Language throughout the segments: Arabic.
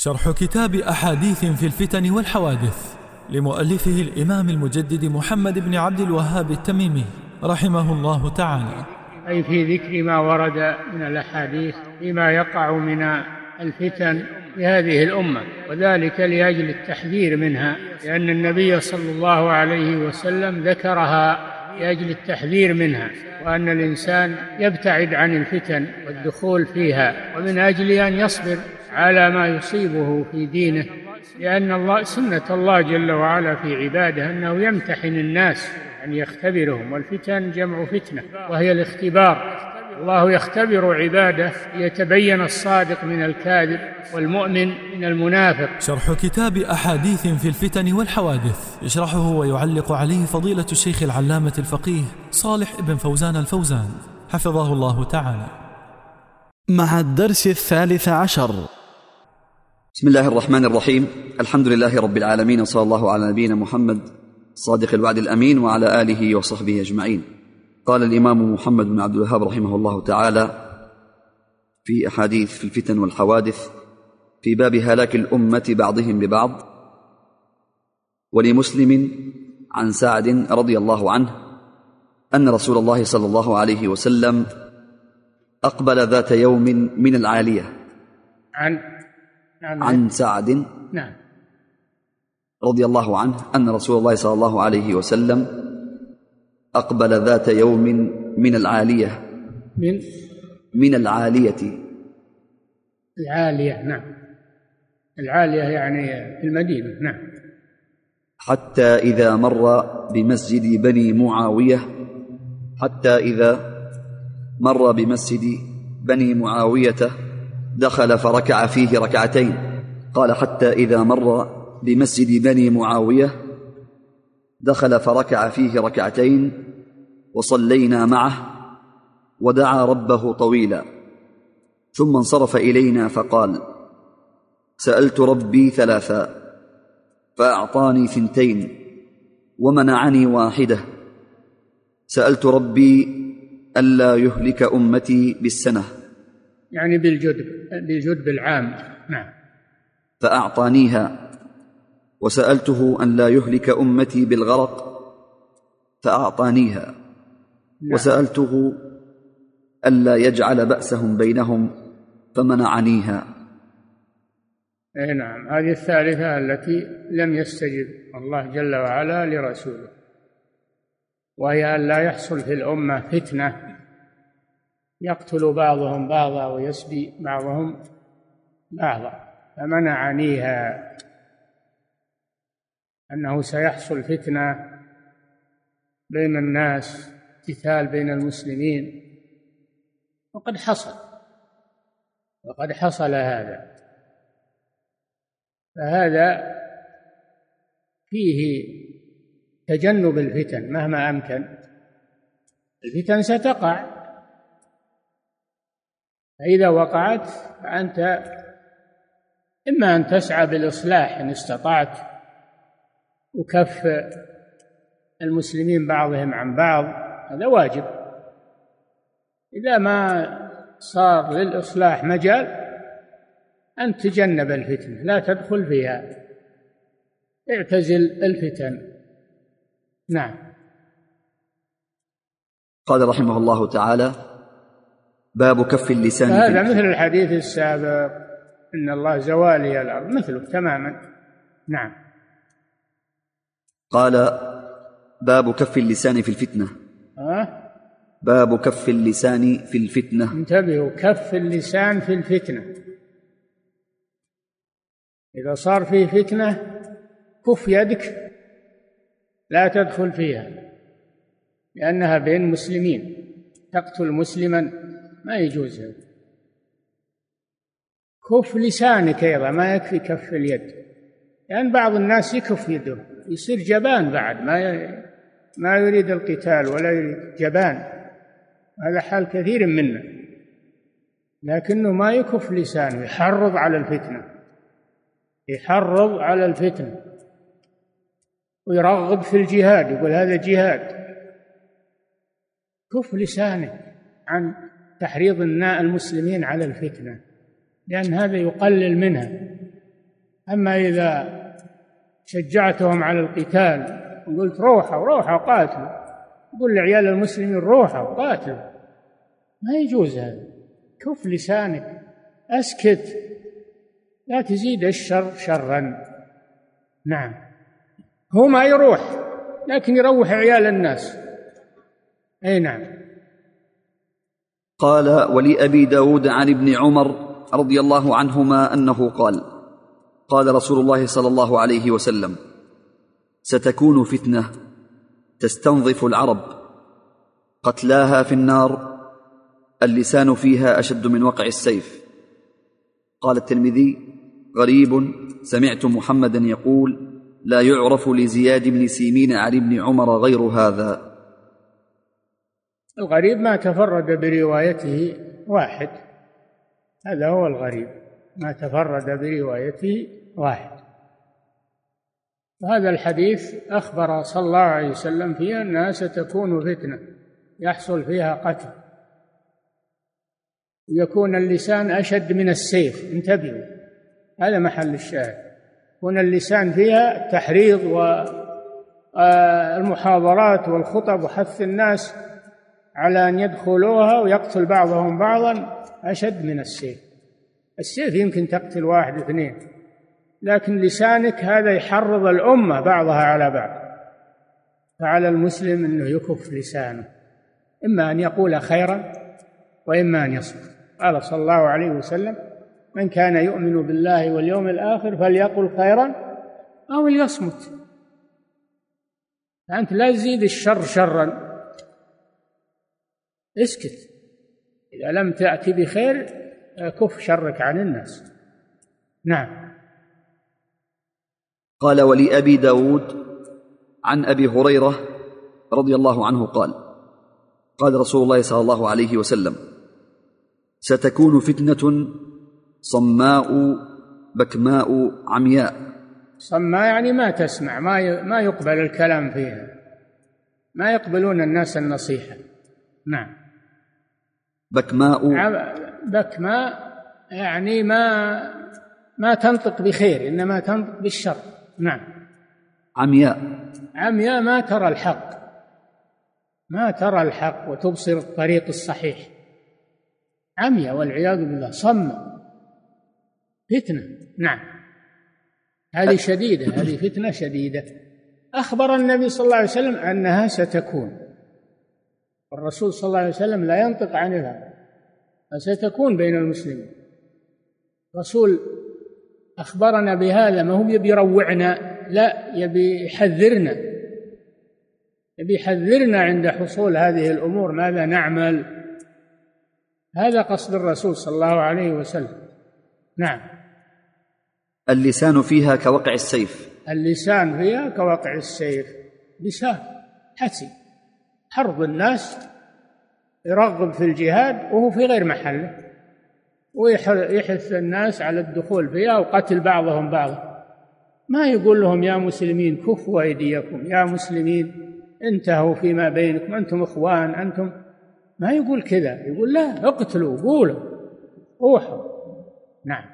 شرح كتاب أحاديث في الفتن والحوادث لمؤلفه الإمام المجدد محمد بن عبد الوهاب التميمي رحمه الله تعالى. أي في ذكر ما ورد من الأحاديث فيما يقع من الفتن في هذه الأمة، وذلك لأجل التحذير منها، لأن النبي صلى الله عليه وسلم ذكرها لأجل التحذير منها، وأن الإنسان يبتعد عن الفتن والدخول فيها، ومن أجل أن يصبر على ما يصيبه في دينه، لأن سنة الله جل وعلا في عباده أنه يمتحن الناس أن يختبرهم، والفتن جمع فتنة وهي الاختبار. الله يختبر عباده ليتبين الصادق من الكاذب والمؤمن من المنافق. شرح كتاب أحاديث في الفتن والحوادث يشرحه ويعلق عليه فضيلة الشيخ العلامة الفقيه صالح بن فوزان الفوزان حفظه الله تعالى. مع الدرس 13. بسم الله الرحمن الرحيم. الحمد لله رب العالمين، وصلى الله على نبينا محمد صادق الوعد الأمين وعلى آله وصحبه أجمعين. قال الإمام محمد بن عبد الوهاب رحمه الله تعالى في أحاديث في الفتن والحوادث في باب هلاك الأمة بعضهم ببعض: ولمسلم عن سعد رضي الله عنه أن رسول الله صلى الله عليه وسلم أقبل ذات يوم من العالية. عن سعد رضي الله عنه أن رسول الله صلى الله عليه وسلم أقبل ذات يوم من العالية. من العالية. العالية، نعم. العالية يعني في المدينة، نعم. حتى إذا مر بمسجد بني معاوية دخل فركع فيه ركعتين. قال: حتى إذا مر بمسجد بني معاوية دخل فركع فيه ركعتين وصلينا معه ودعا ربه طويلا، ثم انصرف إلينا فقال: سألت ربي 3 فأعطاني 2 ومنعني 1. سألت ربي ألا يهلك أمتي بالسنة، يعني بالجدب العام، نعم، فأعطانيها. وسألته أن لا يهلك أمتي بالغرق فأعطانيها. نعم. وسألته ألا يجعل بأسهم بينهم فمنعنيها. نعم، هذه الثالثة التي لم يستجب الله جل وعلا لرسوله، وهي أن لا يحصل في الأمة فتنة يقتل بعضهم بعضا ويسبي بعضهم بعضا، فمنعنيها، أنه سيحصل فتنة بين الناس، قتال بين المسلمين، وقد حصل هذا. فهذا فيه تجنب الفتن مهما أمكن. الفتن ستقع، فإذا وقعت فأنت إما أن تسعى بالإصلاح إن استطعت وكف المسلمين بعضهم عن بعض، هذا واجب. إذا ما صار للإصلاح مجال أن تجنب الفتنة، لا تدخل فيها، اعتزل الفتن. نعم. قال رحمه الله تعالى: باب كف اللسان. هذا مثل الحديث السابق: إن الله زوالي الأرض، مثله تماما. نعم. قال: باب كف اللسان في الفتنة. باب كف اللسان في الفتنة. انتبهوا، كف اللسان في الفتنة. إذا صار فيه فتنة كف يدك، لا تدخل فيها، لأنها بين مسلمين، تقتل مسلما ما يجوز. كف لسانك أيضا، ما يكفي كف اليد، لأن بعض الناس يكف يده يصير جبان بعد، ما يريد القتال ولا يريد، جبان. هذا حال كثير منا، لكنه ما يكف لسانه، يحرض على الفتنة ويرغب في الجهاد، يقول هذا جهاد. كف لسانك عن تحريض المسلمين على الفتنة، لأن هذا يقلل منها. أما إذا شجعتهم على القتال وقلت روحوا قاتلوا، قل لعيال المسلمين روحوا قاتلوا، ما يجوز هذا. كف لسانك، أسكت، لا تزيد الشر شرا. نعم، هو ما يروح لكن يروح عيال الناس. أي نعم. قال: ولأبي داود عن ابن عمر رضي الله عنهما أنه قال: قال رسول الله صلى الله عليه وسلم: ستكون فتنة تستنظف العرب، قتلاها في النار، اللسان فيها أشد من وقع السيف. قال الترمذي: غريب، سمعت محمدا يقول: لا يعرف لزياد بن سيمين عن ابن عمر غير هذا. الغريب ما تفرد بروايته واحد، هذا هو الغريب، ما تفرد بروايته واحد. وهذا الحديث أخبر صلى الله عليه وسلم فيها أنها ستكون فتنة يحصل فيها قتل، ويكون اللسان أشد من السيف. انتبهوا، هذا محل الشاهد. يكون اللسان فيها التحريض والمحاضرات والخطب وحث الناس على أن يدخلوها ويقتل بعضهم بعضا أشد من السيف. السيف يمكن تقتل واحد اثنين، لكن لسانك هذا يحرض الأمة بعضها على بعض. فعلى المسلم أنه يكف لسانه، إما أن يقول خيرا وإما أن يصمت. قال صلى الله عليه وسلم: من كان يؤمن بالله واليوم الآخر فليقل خيرا أو ليصمت. فأنت لا تزيد الشر شرا، اسكت. إذا لم تأتي بخير كف شرك عن الناس. نعم. قال: ولأبي داود عن أبي هريرة رضي الله عنه قال: قال رسول الله صلى الله عليه وسلم: ستكون فتنة صماء بكماء عمياء. صماء يعني ما تسمع، ما يقبل الكلام فيها، ما يقبلون الناس النصيحة. نعم. بكماء يعني ما تنطق بخير، إنما تنطق بالشر. نعم. عمياء ما ترى الحق وتبصر الطريق الصحيح. عمياء والعياذ بالله، صم، فتنة. نعم، هذه شديدة، هذه فتنة شديدة. أخبر النبي صلى الله عليه وسلم أنها ستكون، والرسول صلى الله عليه وسلم لا ينطق عن الهوى، فستكون بين المسلمين. الرسول أخبرنا بهذا، ما هو يبي يروعنا، لا، يبي يحذرنا عند حصول هذه الأمور ماذا نعمل. هذا قصد الرسول صلى الله عليه وسلم. نعم. اللسان فيها كوقع السيف. اللسان فيها كوقع السيف، لسان حسي، حرض الناس، يرغب في الجهاد وهو في غير محله، ويحث الناس على الدخول فيها وقتل بعضهم بعضا. ما يقول لهم يا مسلمين كفوا أيديكم، يا مسلمين انتهوا فيما بينكم، أنتم إخوان، أنتم، ما يقول كذا، يقول لا، اقتلوا، قولوا، روحوا. نعم.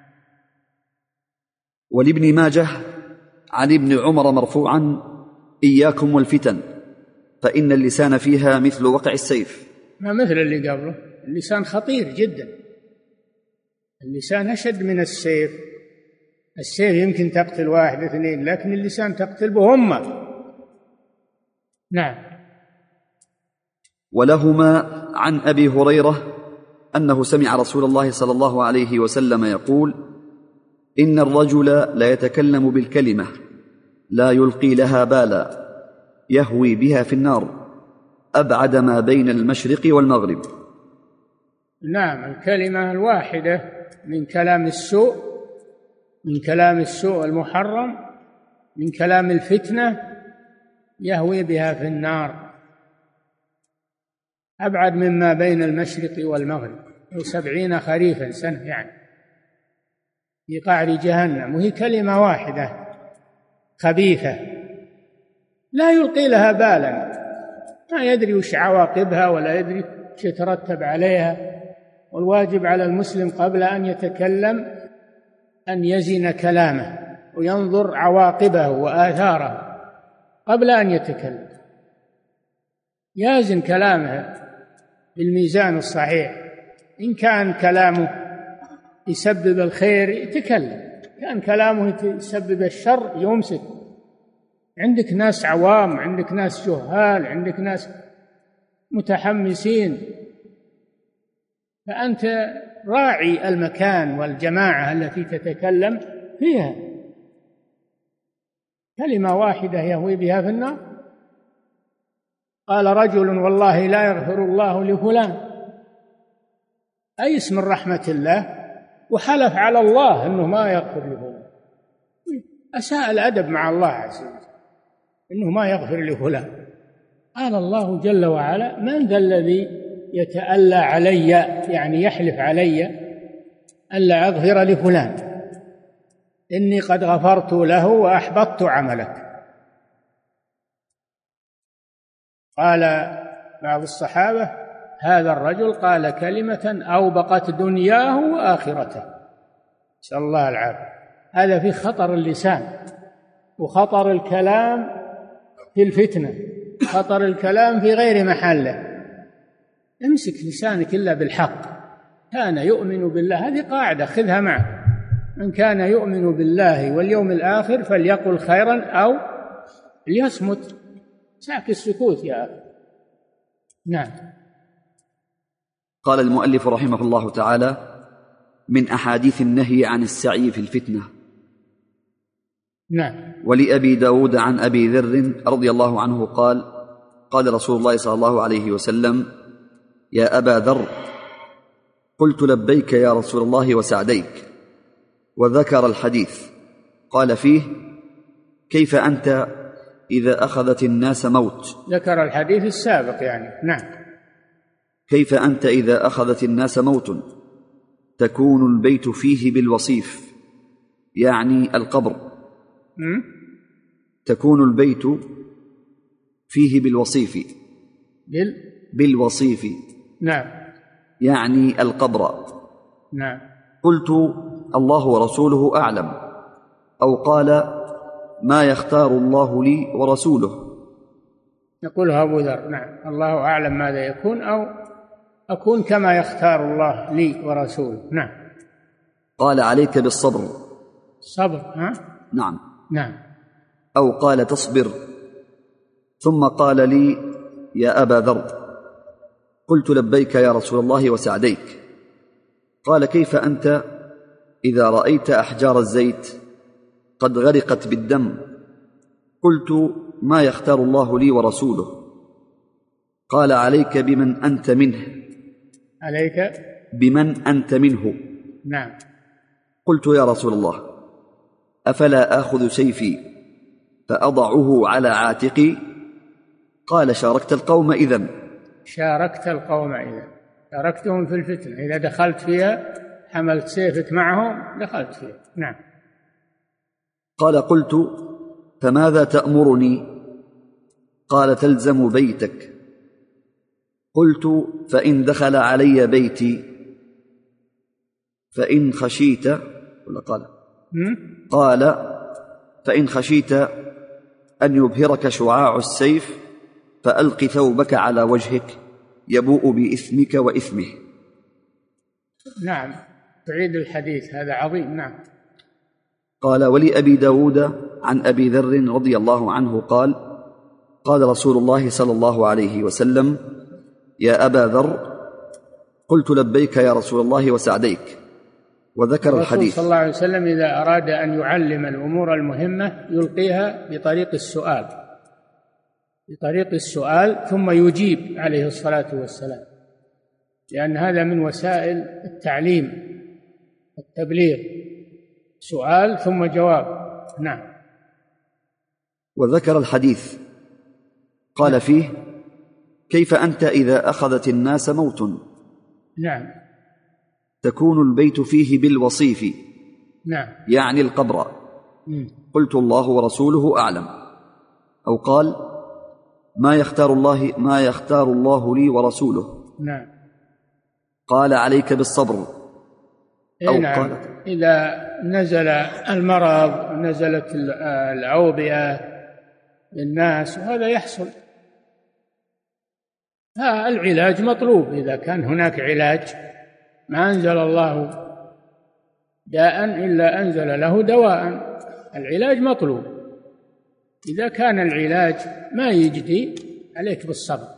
ولابن ماجه عن ابن عمر مرفوعا: إياكم والفتن فإن اللسان فيها مثل وقع السيف. ما مثل اللي قبله، اللسان خطير جدا، اللسان أشد من السيف. السيف يمكن تقتل واحد اثنين، لكن اللسان تقتل بهمة. نعم. ولهما عن أبي هريرة أنه سمع رسول الله صلى الله عليه وسلم يقول: إن الرجل لا يتكلم بالكلمة لا يلقي لها بالا يهوي بها في النار أبعد ما بين المشرق والمغرب. نعم، الكلمة الواحدة من كلام السوء، من كلام السوء المحرم، من كلام الفتنة، يهوي بها في النار أبعد مما بين المشرق والمغرب، 70 خريفا سنة يعني، في قعر جهنم. وهي كلمة واحدة خبيثة لا يلقي لها بالا، ما يدري وش عواقبها ولا يدري وش يترتب عليها. والواجب على المسلم قبل أن يتكلم أن يزن كلامه، وينظر عواقبه وآثاره قبل أن يتكلم، يازن كلامه بالميزان الصحيح. إن كان كلامه يسبب الخير يتكلم، كان كلامه يسبب الشر يمسك. عندك ناس عوام، عندك ناس جهال، عندك ناس متحمسين، فأنت راعي المكان والجماعة التي تتكلم فيها. كلمة واحدة يهوي بها في النار. قال رجل والله لا يغفر الله لفلان، أيس من رحمة الله، وحلف على الله أنه ما يغفر لفلان. أساء الأدب مع الله عز وجل أنه ما يغفر لفلان. قال الله جل وعلا من ذا الذي يتألى علي، يعني يحلف علي ألا أغفر لفلان، إني قد غفرت له وأحبطت عملك. قال بعض الصحابة هذا الرجل قال كلمة أوبقت دنياه وآخرته، نسأل الله العافية. هذا في خطر اللسان وخطر الكلام في الفتنة، خطر الكلام في غير محله. امسك لسانك إلا بالحق. كان يؤمن بالله، هذه قاعدة خذها معك، من كان يؤمن بالله واليوم الآخر فليقل خيرا أو ليصمت. ساك السكوت يا أخي. نعم. قال المؤلف رحمه الله تعالى: من أحاديث النهي عن السعي في الفتنة. نعم. ولأبي داود عن أبي ذر رضي الله عنه قال: قال رسول الله صلى الله عليه وسلم: يا أبا ذر، قلت لبيك يا رسول الله وسعديك، وذكر الحديث. قال فيه: كيف أنت إذا أخذت الناس موت. ذكر الحديث السابق يعني. نعم. كيف أنت إذا أخذت الناس موت تكون البيت فيه بالوصيف، يعني القبر. تكون البيت فيه بالوصيف. بالوصيف. نعم. يعني القبر. نعم. قلت: الله ورسوله أعلم. أو قال: ما يختار الله لي ورسوله. يقولها أبو ذر. نعم. الله أعلم ماذا يكون، أو أكون كما يختار الله لي ورسوله. نعم. قال: عليك بالصبر. صبر. ها؟ نعم. نعم. أو قال: تصبر. ثم قال لي: يا أبا ذر. قلت: لبيك يا رسول الله وسعديك. قال: كيف أنت إذا رأيت أحجار الزيت قد غرقت بالدم. قلت: ما يختار الله لي ورسوله. قال: عليك بمن أنت منه. عليك بمن أنت منه. نعم. قلت: يا رسول الله، أفلا آخذ سيفي فأضعه على عاتقي؟ قال: شاركت القوم إذن. شاركت القوم إذن، شاركتهم في الفتنة. إذا دخلت فيها حملت سيفك معهم دخلت فيها. نعم. قال: قلت: فماذا تأمرني؟ قال: تلزم بيتك. قلت: فإن دخل علي بيتي فإن خشيت، ولا قال: فإن خشيت أن يبهرك شعاع السيف فألق ثوبك على وجهك يبوء بإثمك وإثمه. نعم. تعيد الحديث هذا عظيم. نعم. قال: ولأبي داود عن أبي ذر رضي الله عنه قال: قال رسول الله صلى الله عليه وسلم: يا أبا ذر. قلت: لبيك يا رسول الله وسعديك. وذكر الحديث. صلى الله عليه وسلم إذا أراد أن يعلم الأمور المهمة يلقيها بطريق السؤال، بطريق السؤال ثم يجيب عليه الصلاة والسلام، لأن هذا من وسائل التعليم التبليغ، سؤال ثم جواب. نعم. وذكر الحديث. قال فيه: كيف أنت إذا أخذت الناس موت. نعم. تكون البيت فيه بالوصيف. نعم. يعني القبر. قلت: الله ورسوله أعلم. أو قال: ما يختار الله لي ورسوله. نعم. قال: عليك بالصبر. أو نعم. قال: إذا نزل المرض ونزلت الأوبئة للناس، وهذا يحصل. العلاج مطلوب، إذا كان هناك علاج. ما أنزل الله داء إلا أنزل له دواء. العلاج مطلوب. إذا كان العلاج ما يجدي عليك بالصبر،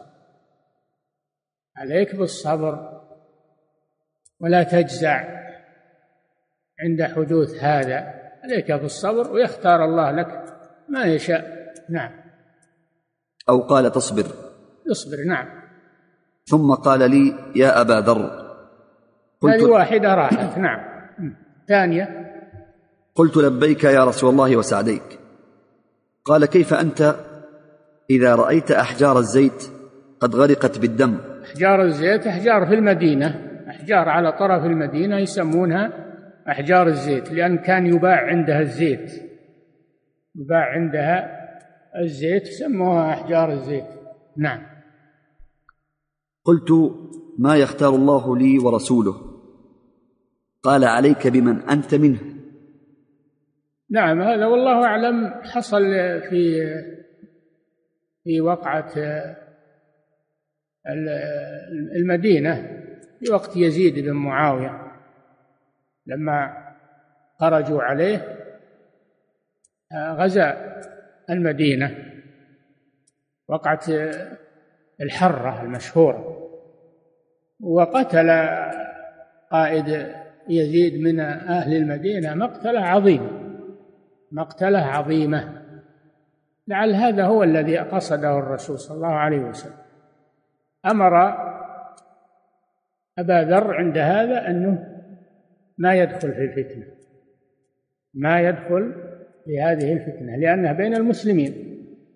عليك بالصبر، ولا تجزع عند حدوث هذا. عليك بالصبر، ويختار الله لك ما يشاء. نعم. أو قال تصبر. اصبر. نعم. ثم قال لي يا أبا ذر. هذه واحدة راحت. نعم. ثانية. قلت لبيك يا رسول الله وسعديك. قال كيف أنت إذا رأيت أحجار الزيت قد غرقت بالدم؟ أحجار الزيت أحجار في المدينة، أحجار على طرف المدينة يسمونها أحجار الزيت، لأن كان يباع عندها الزيت، يباع عندها الزيت، سموها أحجار الزيت. نعم. قلت ما يختار الله لي ورسوله؟ قال عليك بمن أنت منه. نعم. هذا والله أعلم حصل في وقعة المدينة في وقت يزيد بن معاوية، لما خرجوا عليه غزا المدينة، وقعة الحرة المشهورة، وقتل قائد يزيد من أهل المدينة مقتلة عظيمة. لعل هذا هو الذي قصده الرسول صلى الله عليه وسلم. أمر أبا ذر عند هذا أنه ما يدخل في الفتنة، ما يدخل في هذه الفتنة، لأنها بين المسلمين.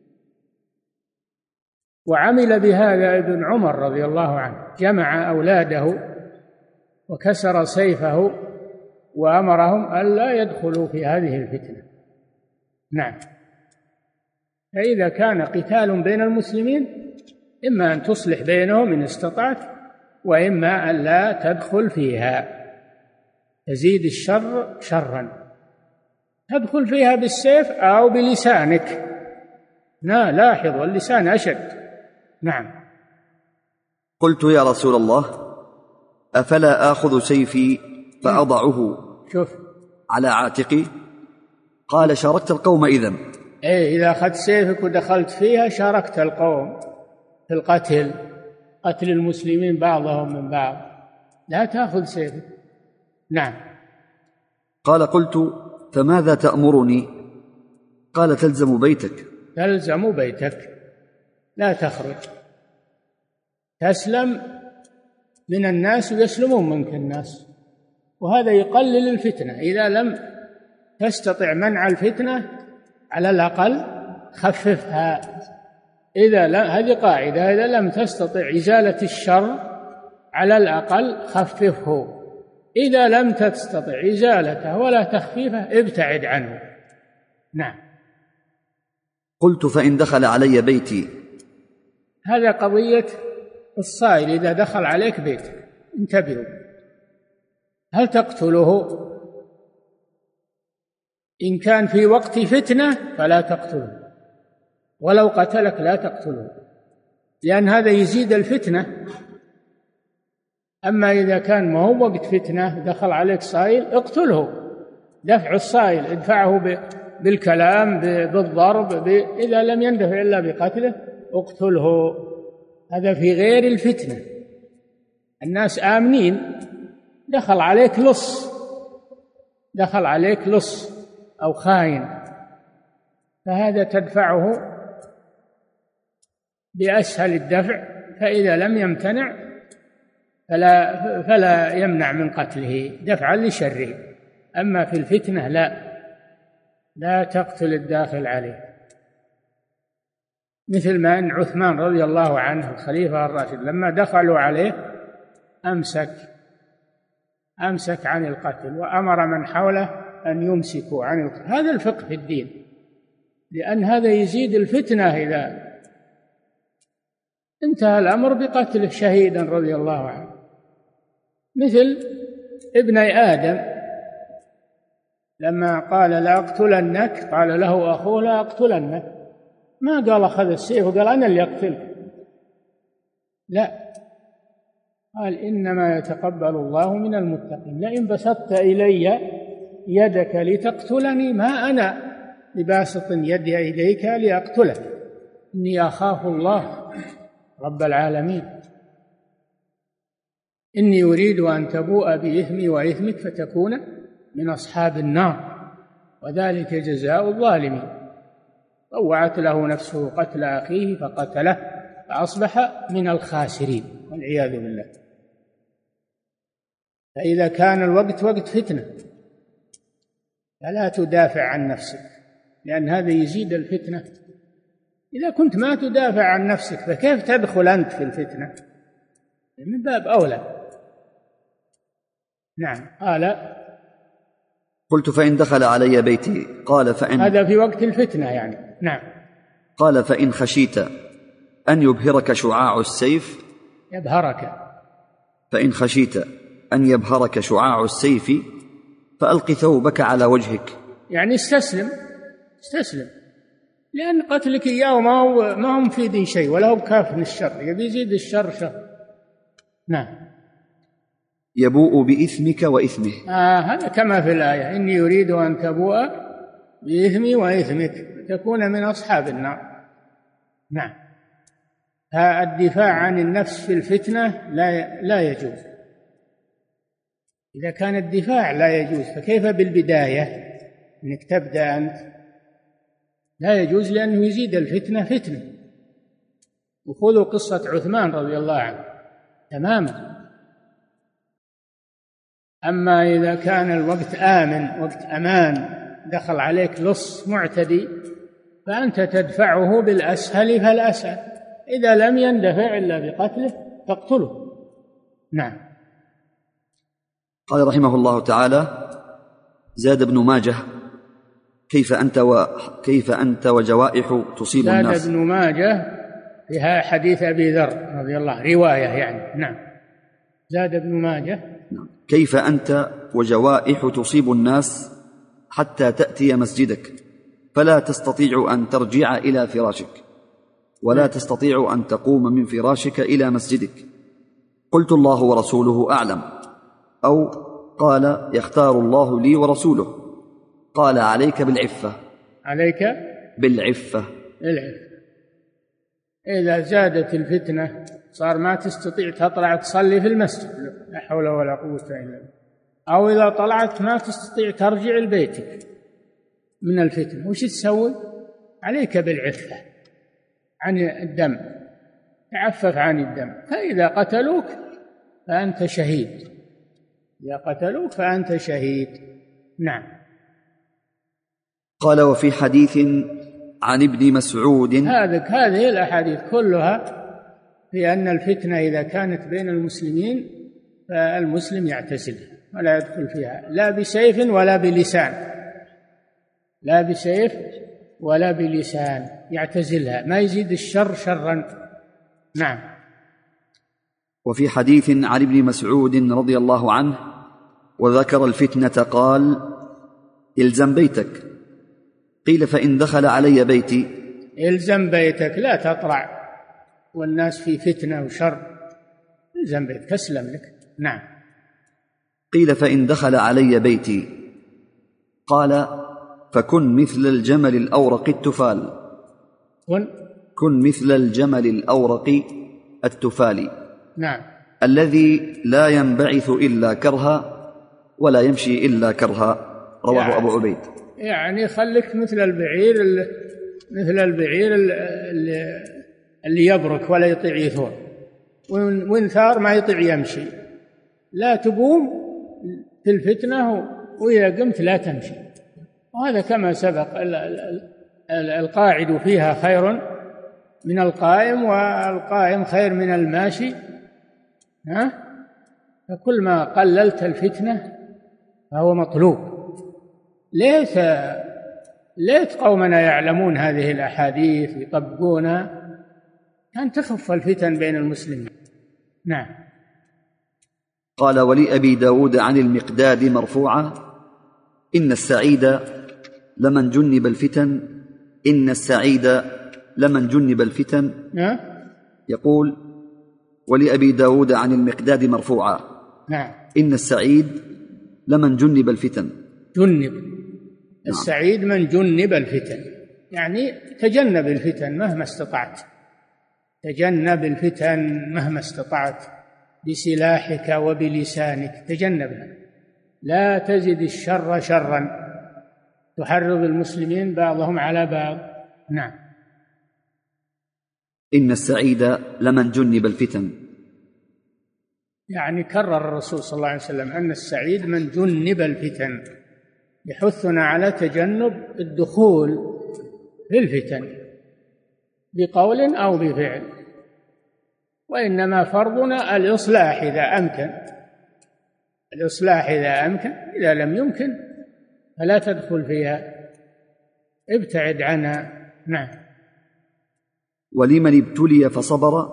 وعمل بهذا ابن عمر رضي الله عنه، جمع أولاده وكسر سيفه وأمرهم ألا يدخلوا في هذه الفتنة. نعم. فإذا كان قتال بين المسلمين إما أن تصلح بينهم إن استطعت، وإما أن لا تدخل فيها، تزيد الشر شرا، تدخل فيها بالسيف أو بلسانك. لاحظ اللسان أشد. نعم. قلت يا رسول الله أفلا آخذ سيفي فأضعه على عاتقي؟ قال شاركت القوم إذن. إذا أخذت سيفك ودخلت فيها شاركت القوم في القتل، قتل المسلمين بعضهم من بعض. لا تأخذ سيفك. نعم. قال قلت فماذا تأمرني؟ قال تلزم بيتك. تلزم بيتك، لا تخرج، تسلم من الناس ويسلمون منك الناس، وهذا يقلل الفتنة. إذا لم تستطع منع الفتنة على الأقل خففها. هذه قاعدة، إذا لم تستطع إزالة الشر على الأقل خففه. إذا لم تستطع إزالته ولا تخفيفه ابتعد عنه. نعم. قلت فإن دخل علي بيتي؟ هذا قضية الصائل إذا دخل عليك بيتك، انتبهوا. هل تقتله؟ إن كان في وقت فتنة فلا تقتله، ولو قتلك لا تقتله، لأن هذا يزيد الفتنة. أما إذا كان ما هو وقت فتنة دخل عليك صائل اقتله. دفع الصائل ادفعه بالكلام، بالضرب، إذا لم يندفع إلا بقتله اقتله. هذا في غير الفتنة، الناس آمنين، دخل عليك لص أو خاين، فهذا تدفعه بأسهل الدفع، فإذا لم يمتنع فلا يمنع من قتله دفعا لشره. أما في الفتنة لا تقتل الداخل عليه. مثل ما أن عثمان رضي الله عنه الخليفة الراشد لما دخلوا عليه أمسك عن القتل، وأمر من حوله أن يمسكوا عن القتل. هذا الفقه في الدين، لأن هذا يزيد الفتنة. إذا انتهى الأمر بقتله شهيدا رضي الله عنه. مثل ابني آدم لما قال لأقتلنك قال له أخوه لأقتلنك، ما قال أخذ السيف وقال أنا اللي أقتلك، لا، قال إنما يتقبل الله من المتقين. لئن بسطت إلي يدك لتقتلني ما أنا بباسط يدي إليك لأقتلك، إني أخاف الله رب العالمين، إني أريد أن تبوء بإثمي وإثمك فتكون من أصحاب النار وذلك جزاء الظالمين. طوعت له نفسه قتل أخيه فقتله فأصبح من الخاسرين والعياذ بالله. فإذا كان الوقت وقت فتنة فلا تدافع عن نفسك، لأن هذا يزيد الفتنة. إذا كنت ما تدافع عن نفسك فكيف تدخل أنت في الفتنة؟ من باب أولى. نعم. قال قلت فإن دخل علي بيتي قال فإن، هذا في وقت الفتنة يعني. نعم. قال فإن خشيت أن يبهرك شعاع السيف، يبهرك، فإن خشيت أن يبهرك شعاع السيف فألق ثوبك على وجهك، يعني استسلم، لأن قتلك إياه ما هو مفيد شيء ولا هو بكاف من الشر، يبي يزيد الشر شر. نعم. يبوء بإثمك وإثمه. هذا كما في الآية إني يريد أن تبوء بإثمي وإثمك تكون من أصحاب النار. نعم. الدفاع عن النفس في الفتنة لا يجوز. إذا كان الدفاع لا يجوز فكيف بالبداية أنك تبدأ أنت؟ لا يجوز، لأنه يزيد الفتنة فتنة. وخذوا قصة عثمان رضي الله عنه تماما. أما إذا كان الوقت آمن، وقت أمان، دخل عليك لص معتدي فأنت تدفعه بالأسهل فالأسهل، إذا لم يندفع إلا بقتله فاقتله. نعم. قال رحمه الله تعالى: زاد ابن ماجه: كيف أنت وجوائح تصيب الناس. زاد ابن ماجه فيها حديث أبي ذر رضي الله عنه رواية يعني. نعم. زاد ابن ماجه: كيف أنت وجوائح تصيب الناس حتى تأتي مسجدك فلا تستطيع أن ترجع إلى فراشك ولا تستطيع أن تقوم من فراشك إلى مسجدك. قلت: الله ورسوله أعلم. أو قال: يختار الله لي ورسوله. قال: عليك بالعفة. عليك بالعفة. إذا زادت الفتنة صار ما تستطيع تطلع تصلي في المسجد، لا حول ولا قوة إلا بالله. أو إذا طلعت ما تستطيع ترجع لبيتك من الفتنة، وش تسوي؟ عليك بالعفة عن الدم، تعفف عن الدم. فإذا قتلوك فأنت شهيد، إذا قتلوك فأنت شهيد. نعم. قال: وفي حديث عن ابن مسعود. هذه الأحاديث كلها في أن الفتنة إذا كانت بين المسلمين فالمسلم يعتزلها ولا يدخل فيها، لا بسيف ولا بلسان، لا بسيف ولا بلسان، يعتزلها، ما يزيد الشر شرا. نعم. وفي حديث عن ابن مسعود رضي الله عنه وذكر الفتنة قال: إلزم بيتك. قيل: فإن دخل علي بيتي. إلزم بيتك، لا تطلع والناس في فتنة وشر، إلزم بيتك، أسلم لك. نعم. قيل: فإن دخل علي بيتي. قال: فكن مثل الجمل الأورق التفال. كن مثل الجمل الأورق التفال. نعم. الذي لا ينبعث إلا كرها ولا يمشي إلا كرها. رواه يعني أبو عبيد. يعني خليك مثل البعير اللي يبرك ولا يطيع يثور، وإن ثار ما يطيع يمشي. لا تقوم في الفتنة وإذا قمت لا تمشي. وهذا كما سبق، القاعد فيها خير من القائم، والقائم خير من الماشي. فكل ما قللت الفتنة فهو مطلوب. ليت قومنا يعلمون هذه الأحاديث يطبقونها، كان تخف الفتن بين المسلمين. نعم. قال: ولأبي داود عن المقداد مرفوعة: إن السعيد لمن جنب الفتن. إن السعيد لمن جنب الفتن. نعم. يقول: ولأبي داود عن المقداد مرفوعا: نعم. إن السعيد لمن جنب الفتن. جنب. السعيد من جنب الفتن، يعني تجنب الفتن مهما استطعت، تجنب الفتن مهما استطعت بسلاحك وبلسانك، تجنبها، لا تزد الشر شرا، تحرض المسلمين بعضهم على بعض. نعم. إن السعيد لمن جنب الفتن، يعني كرر الرسول صلى الله عليه وسلم أن السعيد من جنب الفتن، يحثنا على تجنب الدخول في الفتن بقول أو بفعل، وإنما فرضنا الإصلاح إذا أمكن، الإصلاح إذا أمكن، إذا لم يمكن فلا تدخل فيها، ابتعد عنها. نعم. ولمن ابتلي فصبر.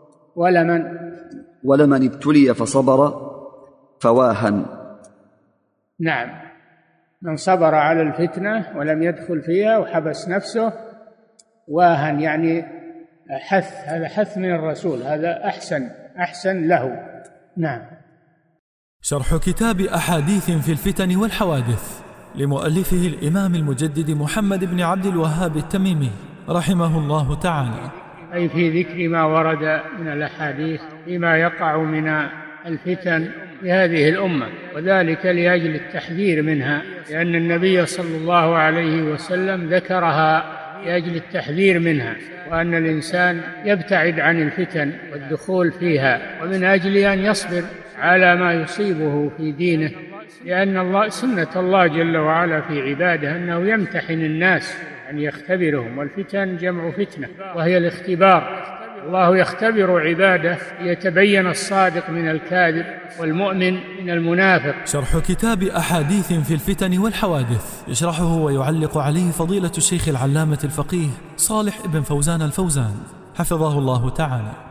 ولمن ابتلي فصبر فواهن. نعم، من صبر على الفتنة ولم يدخل فيها وحبس نفسه، واهن يعني حث، هذا حث من الرسول، هذا أحسن له. نعم. شرح كتاب أحاديث في الفتن والحوادث لمؤلفه الإمام المجدد محمد بن عبد الوهاب التميمي رحمه الله تعالى، أي في ذكر ما ورد من الأحاديث فيما يقع من الفتن في هذه الأمة، وذلك لأجل التحذير منها، لأن النبي صلى الله عليه وسلم ذكرها لأجل التحذير منها، وأن الإنسان يبتعد عن الفتن والدخول فيها، ومن أجل أن يصبر على ما يصيبه في دينه، لأن سنة الله جل وعلا في عباده أنه يمتحن الناس، أن يختبرهم، والفتن جمع فتنة وهي الاختبار، الله يختبر عباده ليتبين الصادق من الكاذب والمؤمن من المنافق. شرح كتاب أحاديث في الفتن والحوادث يشرحه ويعلق عليه فضيلة الشيخ العلامة الفقيه صالح ابن فوزان الفوزان حفظه الله تعالى.